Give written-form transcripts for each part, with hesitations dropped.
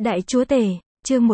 Đại Chúa Tể, chương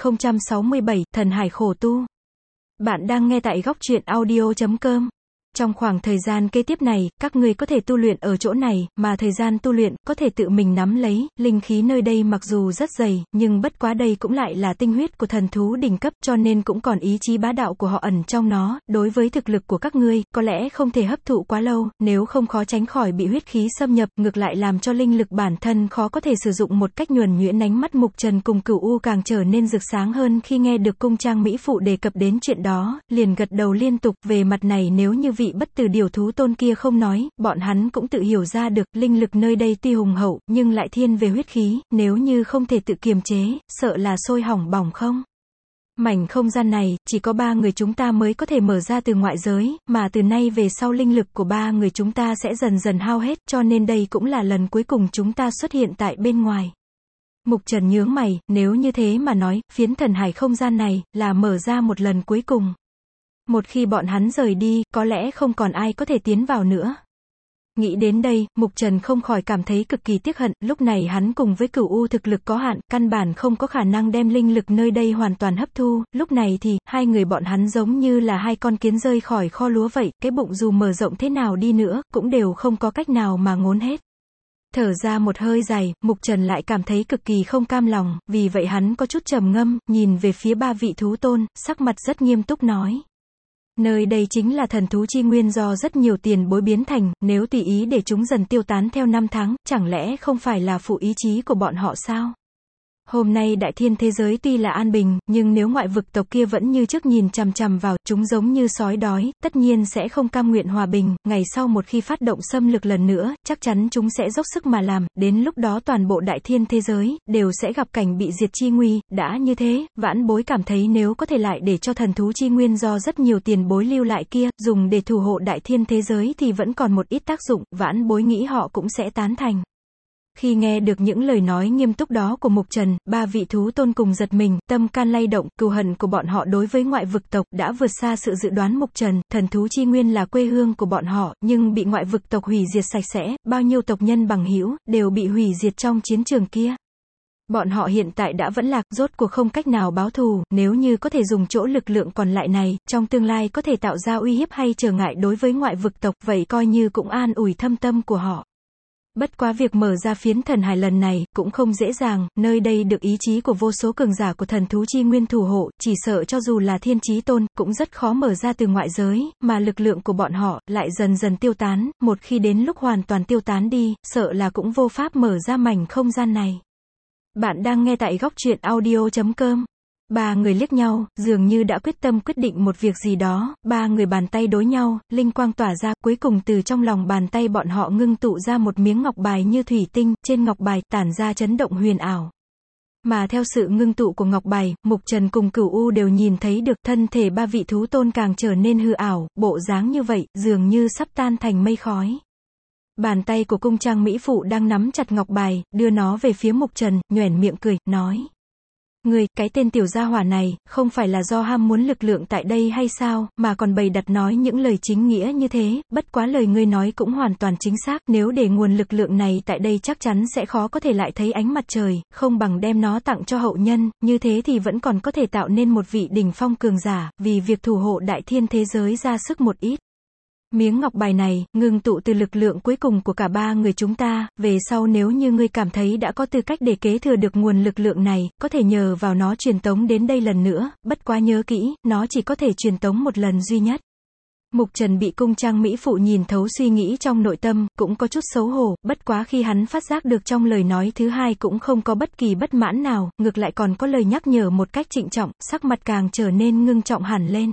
1067, Thần Hải Khổ Tu. Bạn đang nghe tại góc truyện audio.com. Trong khoảng thời gian kế tiếp này, các ngươi có thể tu luyện ở chỗ này, mà thời gian tu luyện, có thể tự mình nắm lấy, linh khí nơi đây mặc dù rất dày, nhưng bất quá đây cũng lại là tinh huyết của thần thú đỉnh cấp, cho nên cũng còn ý chí bá đạo của họ ẩn trong nó, đối với thực lực của các ngươi, có lẽ không thể hấp thụ quá lâu, nếu không khó tránh khỏi bị huyết khí xâm nhập, ngược lại làm cho linh lực bản thân khó có thể sử dụng một cách nhuần nhuyễn. Ánh mắt Mục Trần cùng Cửu U càng trở nên rực sáng hơn khi nghe được cung trang mỹ phụ đề cập đến chuyện đó, liền gật đầu liên tục. Về mặt này nếu như vị bất tử điều thú tôn kia không nói, bọn hắn cũng tự hiểu ra được, linh lực nơi đây tuy hùng hậu, nhưng lại thiên về huyết khí, nếu như không thể tự kiềm chế, sợ là sôi hỏng bỏng không. Mảnh không gian này, chỉ có 3 người chúng ta mới có thể mở ra từ ngoại giới, mà từ nay về sau linh lực của 3 người chúng ta sẽ dần dần hao hết, cho nên đây cũng là lần cuối cùng chúng ta xuất hiện tại bên ngoài. Mục Trần nhướng mày, nếu như thế mà nói, phiến thần hải không gian này, là mở ra một lần cuối cùng. Một khi bọn hắn rời đi, có lẽ không còn ai có thể tiến vào nữa. Nghĩ đến đây, Mục Trần không khỏi cảm thấy cực kỳ tiếc hận, lúc này hắn cùng với Cửu U thực lực có hạn, căn bản không có khả năng đem linh lực nơi đây hoàn toàn hấp thu, lúc này thì, hai người bọn hắn giống như là hai con kiến rơi khỏi kho lúa vậy, cái bụng dù mở rộng thế nào đi nữa, cũng đều không có cách nào mà ngốn hết. Thở ra một hơi dài, Mục Trần lại cảm thấy cực kỳ không cam lòng, vì vậy hắn có chút trầm ngâm, nhìn về phía 3 vị thú tôn, sắc mặt rất nghiêm túc nói. Nơi đây chính là thần thú chi nguyên do rất nhiều tiền bối biến thành, nếu tùy ý để chúng dần tiêu tán theo năm tháng, chẳng lẽ không phải là phụ ý chí của bọn họ sao? Hôm nay đại thiên thế giới tuy là an bình, nhưng nếu ngoại vực tộc kia vẫn như trước nhìn chằm chằm vào, chúng giống như sói đói, tất nhiên sẽ không cam nguyện hòa bình, ngày sau một khi phát động xâm lược lần nữa, chắc chắn chúng sẽ dốc sức mà làm, đến lúc đó toàn bộ đại thiên thế giới, đều sẽ gặp cảnh bị diệt chi nguy. Đã như thế, vãn bối cảm thấy nếu có thể lại để cho thần thú chi nguyên do rất nhiều tiền bối lưu lại kia, dùng để thủ hộ đại thiên thế giới thì vẫn còn một ít tác dụng, vãn bối nghĩ họ cũng sẽ tán thành. Khi nghe được những lời nói nghiêm túc đó của Mục Trần, 3 vị thú tôn cùng giật mình, tâm can lay động, cừu hận của bọn họ đối với ngoại vực tộc đã vượt xa sự dự đoán Mục Trần, thần thú chi nguyên là quê hương của bọn họ, nhưng bị ngoại vực tộc hủy diệt sạch sẽ, bao nhiêu tộc nhân bằng hữu đều bị hủy diệt trong chiến trường kia. Bọn họ hiện tại đã vẫn lạc, rốt cuộc không cách nào báo thù, nếu như có thể dùng chỗ lực lượng còn lại này, trong tương lai có thể tạo ra uy hiếp hay trở ngại đối với ngoại vực tộc, vậy coi như cũng an ủi thâm tâm của họ. Bất quá việc mở ra phiến thần hải lần này, cũng không dễ dàng, nơi đây được ý chí của vô số cường giả của thần thú chi nguyên thủ hộ, chỉ sợ cho dù là thiên chí tôn, cũng rất khó mở ra từ ngoại giới, mà lực lượng của bọn họ, lại dần dần tiêu tán, một khi đến lúc hoàn toàn tiêu tán đi, sợ là cũng vô pháp mở ra mảnh không gian này. Bạn đang nghe tại góc truyện audio.com. 3 người liếc nhau, dường như đã quyết tâm quyết định một việc gì đó, 3 người bàn tay đối nhau, linh quang tỏa ra, cuối cùng từ trong lòng bàn tay bọn họ ngưng tụ ra một miếng ngọc bài như thủy tinh, trên ngọc bài tản ra chấn động huyền ảo. Mà theo sự ngưng tụ của ngọc bài, Mục Trần cùng Cửu U đều nhìn thấy được thân thể 3 vị thú tôn càng trở nên hư ảo, bộ dáng như vậy, dường như sắp tan thành mây khói. Bàn tay của cung trang mỹ phụ đang nắm chặt ngọc bài, đưa nó về phía Mục Trần, nhoẻn miệng cười, nói. Ngươi, cái tên tiểu gia hỏa này, không phải là do ham muốn lực lượng tại đây hay sao, mà còn bày đặt nói những lời chính nghĩa như thế, bất quá lời ngươi nói cũng hoàn toàn chính xác, nếu để nguồn lực lượng này tại đây chắc chắn sẽ khó có thể lại thấy ánh mặt trời, không bằng đem nó tặng cho hậu nhân, như thế thì vẫn còn có thể tạo nên một vị đỉnh phong cường giả, vì việc thủ hộ đại thiên thế giới ra sức một ít. Miếng ngọc bài này, ngưng tụ từ lực lượng cuối cùng của cả 3 người chúng ta, về sau nếu như ngươi cảm thấy đã có tư cách để kế thừa được nguồn lực lượng này, có thể nhờ vào nó truyền tống đến đây lần nữa, bất quá nhớ kỹ, nó chỉ có thể truyền tống một lần duy nhất. Mục Trần bị cung trang mỹ phụ nhìn thấu suy nghĩ trong nội tâm, cũng có chút xấu hổ, bất quá khi hắn phát giác được trong lời nói thứ hai cũng không có bất kỳ bất mãn nào, ngược lại còn có lời nhắc nhở một cách trịnh trọng, sắc mặt càng trở nên ngưng trọng hẳn lên.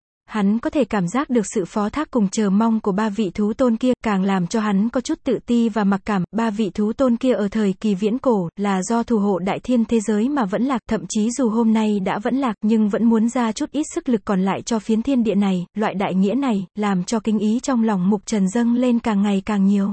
Hắn có thể cảm giác được sự phó thác cùng chờ mong của 3 vị thú tôn kia, càng làm cho hắn có chút tự ti và mặc cảm. 3 vị thú tôn kia ở thời kỳ viễn cổ, là do thủ hộ đại thiên thế giới mà vẫn lạc, thậm chí dù hôm nay đã vẫn lạc, nhưng vẫn muốn ra chút ít sức lực còn lại cho phiến thiên địa này, loại đại nghĩa này, làm cho kính ý trong lòng Mục Trần dâng lên càng ngày càng nhiều.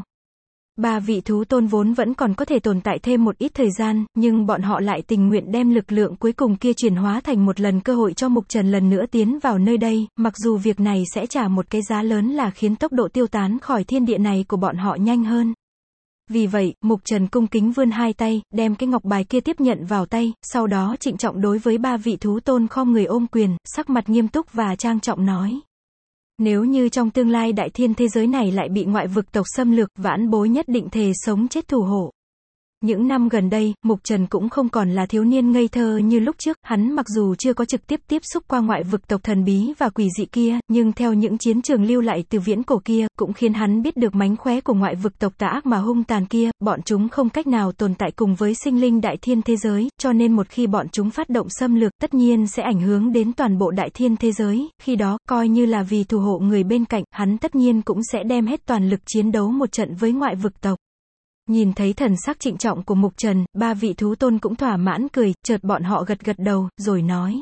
3 vị thú tôn vốn vẫn còn có thể tồn tại thêm một ít thời gian, nhưng bọn họ lại tình nguyện đem lực lượng cuối cùng kia chuyển hóa thành một lần cơ hội cho Mục Trần lần nữa tiến vào nơi đây, mặc dù việc này sẽ trả một cái giá lớn là khiến tốc độ tiêu tán khỏi thiên địa này của bọn họ nhanh hơn. Vì vậy, Mục Trần cung kính vươn hai tay, đem cái ngọc bài kia tiếp nhận vào tay, sau đó trịnh trọng đối với ba vị thú tôn khom người ôm quyền, sắc mặt nghiêm túc và trang trọng nói. Nếu như trong tương lai đại thiên thế giới này lại bị ngoại vực tộc xâm lược, vãn bối nhất định thề sống chết thủ hộ. Những năm gần đây, Mục Trần cũng không còn là thiếu niên ngây thơ như lúc trước, hắn mặc dù chưa có trực tiếp tiếp xúc qua ngoại vực tộc thần bí và quỷ dị kia, nhưng theo những chiến trường lưu lại từ viễn cổ kia, cũng khiến hắn biết được mánh khóe của ngoại vực tộc tà ác mà hung tàn kia, bọn chúng không cách nào tồn tại cùng với sinh linh đại thiên thế giới, cho nên một khi bọn chúng phát động xâm lược, tất nhiên sẽ ảnh hưởng đến toàn bộ đại thiên thế giới, khi đó, coi như là vì thủ hộ người bên cạnh, hắn tất nhiên cũng sẽ đem hết toàn lực chiến đấu một trận với ngoại vực tộc. Nhìn thấy thần sắc trịnh trọng của Mục Trần, ba vị thú tôn cũng thỏa mãn cười, chợt bọn họ gật gật đầu, rồi nói.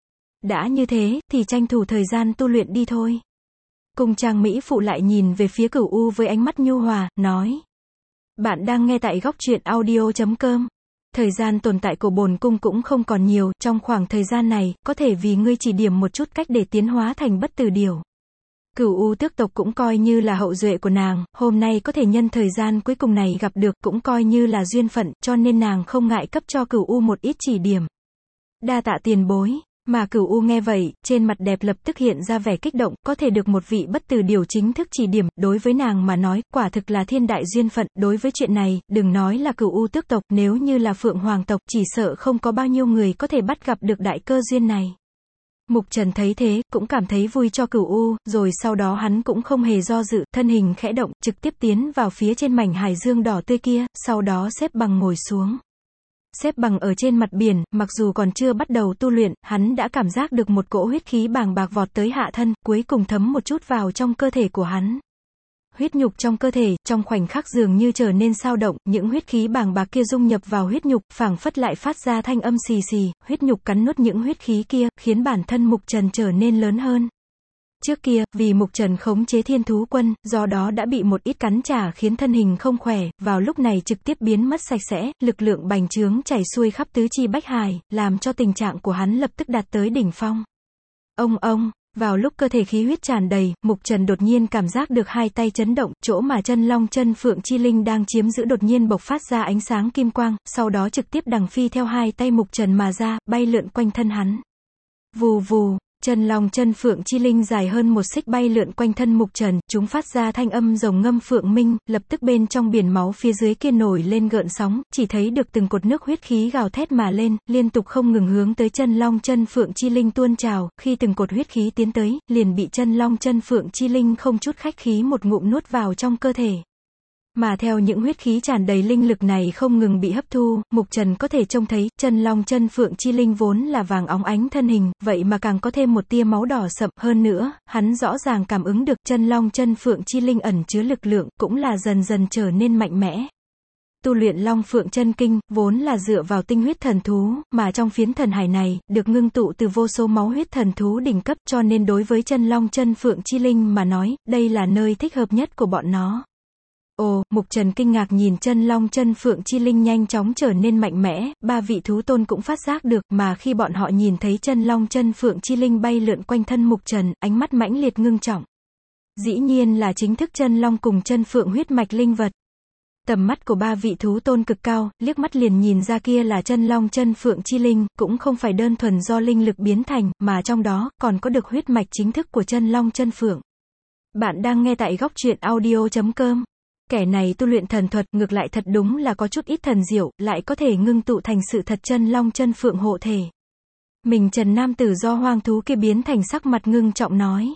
Đã như thế, thì tranh thủ thời gian tu luyện đi thôi. Cung trang mỹ phụ lại nhìn về phía Cửu U với ánh mắt nhu hòa, nói. Bạn đang nghe tại góc truyện audio.com. Thời gian tồn tại của bổn cung cũng không còn nhiều, trong khoảng thời gian này, có thể vì ngươi chỉ điểm một chút cách để tiến hóa thành bất tử điểu. Cửu U tước tộc cũng coi như là hậu duệ của nàng, hôm nay có thể nhân thời gian cuối cùng này gặp được cũng coi như là duyên phận, cho nên nàng không ngại cấp cho Cửu U một ít chỉ điểm. Đa tạ tiền bối, mà Cửu U nghe vậy, trên mặt đẹp lập tức hiện ra vẻ kích động, có thể được một vị bất tử điểu chính thức chỉ điểm, đối với nàng mà nói, quả thực là thiên đại duyên phận, đối với chuyện này, đừng nói là Cửu U tước tộc, nếu như là Phượng Hoàng tộc, chỉ sợ không có bao nhiêu người có thể bắt gặp được đại cơ duyên này. Mục Trần thấy thế, cũng cảm thấy vui cho Cửu U, rồi sau đó hắn cũng không hề do dự, thân hình khẽ động, trực tiếp tiến vào phía trên mảnh hải dương đỏ tươi kia, sau đó xếp bằng ngồi xuống. Xếp bằng ở trên mặt biển, mặc dù còn chưa bắt đầu tu luyện, hắn đã cảm giác được một cỗ huyết khí bàng bạc vọt tới hạ thân, cuối cùng thấm một chút vào trong cơ thể của hắn. Huyết nhục trong cơ thể, trong khoảnh khắc dường như trở nên sao động, những huyết khí bàng bạc kia dung nhập vào huyết nhục, phảng phất lại phát ra thanh âm xì xì, huyết nhục cắn nuốt những huyết khí kia, khiến bản thân Mục Trần trở nên lớn hơn. Trước kia, vì Mục Trần khống chế thiên thú quân, do đó đã bị một ít cắn trả khiến thân hình không khỏe, vào lúc này trực tiếp biến mất sạch sẽ, lực lượng bành trướng chảy xuôi khắp tứ chi bách hải, làm cho tình trạng của hắn lập tức đạt tới đỉnh phong. Ông. Vào lúc cơ thể khí huyết tràn đầy, Mục Trần đột nhiên cảm giác được hai tay chấn động, chỗ mà chân long chân phượng chi linh đang chiếm giữ đột nhiên bộc phát ra ánh sáng kim quang, sau đó trực tiếp đằng phi theo hai tay Mục Trần mà ra, bay lượn quanh thân hắn. Vù vù, chân long chân phượng chi linh dài hơn một xích bay lượn quanh thân Mục Trần, chúng phát ra thanh âm rồng ngâm phượng minh, lập tức bên trong biển máu phía dưới kia nổi lên gợn sóng, chỉ thấy được từng cột nước huyết khí gào thét mà lên, liên tục không ngừng hướng tới chân long chân phượng chi linh tuôn trào, khi từng cột huyết khí tiến tới, liền bị chân long chân phượng chi linh không chút khách khí một ngụm nuốt vào trong cơ thể. Mà theo những huyết khí tràn đầy linh lực này không ngừng bị hấp thu, Mục Trần có thể trông thấy, chân long chân phượng chi linh vốn là vàng óng ánh thân hình, vậy mà càng có thêm một tia máu đỏ sậm, hơn nữa, hắn rõ ràng cảm ứng được chân long chân phượng chi linh ẩn chứa lực lượng, cũng là dần dần trở nên mạnh mẽ. Tu luyện Long Phượng Chân Kinh, vốn là dựa vào tinh huyết thần thú, mà trong phiến thần hải này, được ngưng tụ từ vô số máu huyết thần thú đỉnh cấp, cho nên đối với chân long chân phượng chi linh mà nói, đây là nơi thích hợp nhất của bọn nó. Ồ, Mục Trần kinh ngạc nhìn chân long chân phượng chi linh nhanh chóng trở nên mạnh mẽ, ba vị thú tôn cũng phát giác được, mà khi bọn họ nhìn thấy chân long chân phượng chi linh bay lượn quanh thân Mục Trần, ánh mắt mãnh liệt ngưng trọng. Dĩ nhiên là chính thức chân long cùng chân phượng huyết mạch linh vật. Tầm mắt của ba vị thú tôn cực cao, liếc mắt liền nhìn ra kia là chân long chân phượng chi linh, cũng không phải đơn thuần do linh lực biến thành, mà trong đó, còn có được huyết mạch chính thức của chân long chân phượng. Bạn đang nghe tại góc truyện audio.com. Kẻ này tu luyện thần thuật, ngược lại thật đúng là có chút ít thần diệu, lại có thể ngưng tụ thành sự thật chân long chân phượng hộ thể. Mình Trần nam tử do hoang thú kia biến thành sắc mặt ngưng trọng nói.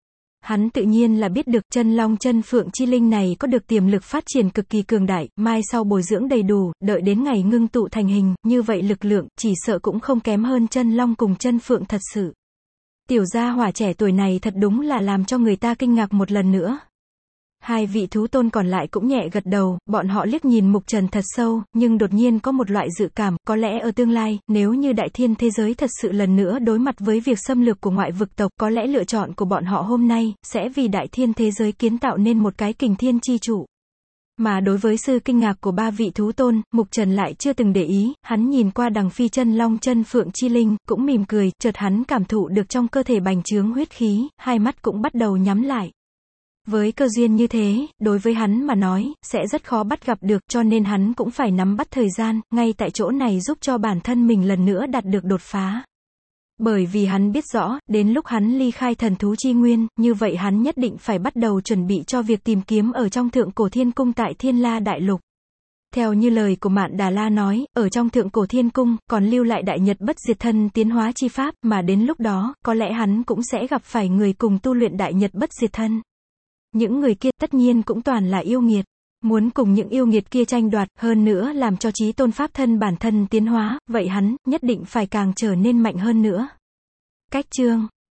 Hắn tự nhiên là biết được chân long chân phượng chi linh này có được tiềm lực phát triển cực kỳ cường đại, mai sau bồi dưỡng đầy đủ, đợi đến ngày ngưng tụ thành hình, như vậy lực lượng, chỉ sợ cũng không kém hơn chân long cùng chân phượng thật sự. Tiểu gia hỏa trẻ tuổi này thật đúng là làm cho người ta kinh ngạc một lần nữa. Hai vị thú tôn còn lại cũng nhẹ gật đầu, bọn họ liếc nhìn Mục Trần thật sâu, nhưng đột nhiên có một loại dự cảm, có lẽ ở tương lai, nếu như đại thiên thế giới thật sự lần nữa đối mặt với việc xâm lược của ngoại vực tộc, có lẽ lựa chọn của bọn họ hôm nay, sẽ vì đại thiên thế giới kiến tạo nên một cái kình thiên chi trụ. Mà đối với sự kinh ngạc của ba vị thú tôn, Mục Trần lại chưa từng để ý, hắn nhìn qua đằng phi chân long chân phượng chi linh, cũng mỉm cười, chợt hắn cảm thụ được trong cơ thể bành trướng huyết khí, hai mắt cũng bắt đầu nhắm lại. Với cơ duyên như thế, đối với hắn mà nói, sẽ rất khó bắt gặp được, cho nên hắn cũng phải nắm bắt thời gian, ngay tại chỗ này giúp cho bản thân mình lần nữa đạt được đột phá. Bởi vì hắn biết rõ, đến lúc hắn ly khai thần thú chi nguyên, như vậy hắn nhất định phải bắt đầu chuẩn bị cho việc tìm kiếm ở trong thượng cổ thiên cung tại Thiên La Đại Lục. Theo như lời của Mạn Đà La nói, ở trong thượng cổ thiên cung, còn lưu lại đại nhật bất diệt thân tiến hóa chi pháp, mà đến lúc đó, có lẽ hắn cũng sẽ gặp phải người cùng tu luyện đại nhật bất diệt thân. Những người kia, tất nhiên cũng toàn là yêu nghiệt. Muốn cùng những yêu nghiệt kia tranh đoạt, hơn nữa làm cho chí tôn pháp thân bản thân tiến hóa, vậy hắn, nhất định phải càng trở nên mạnh hơn nữa. Cách chương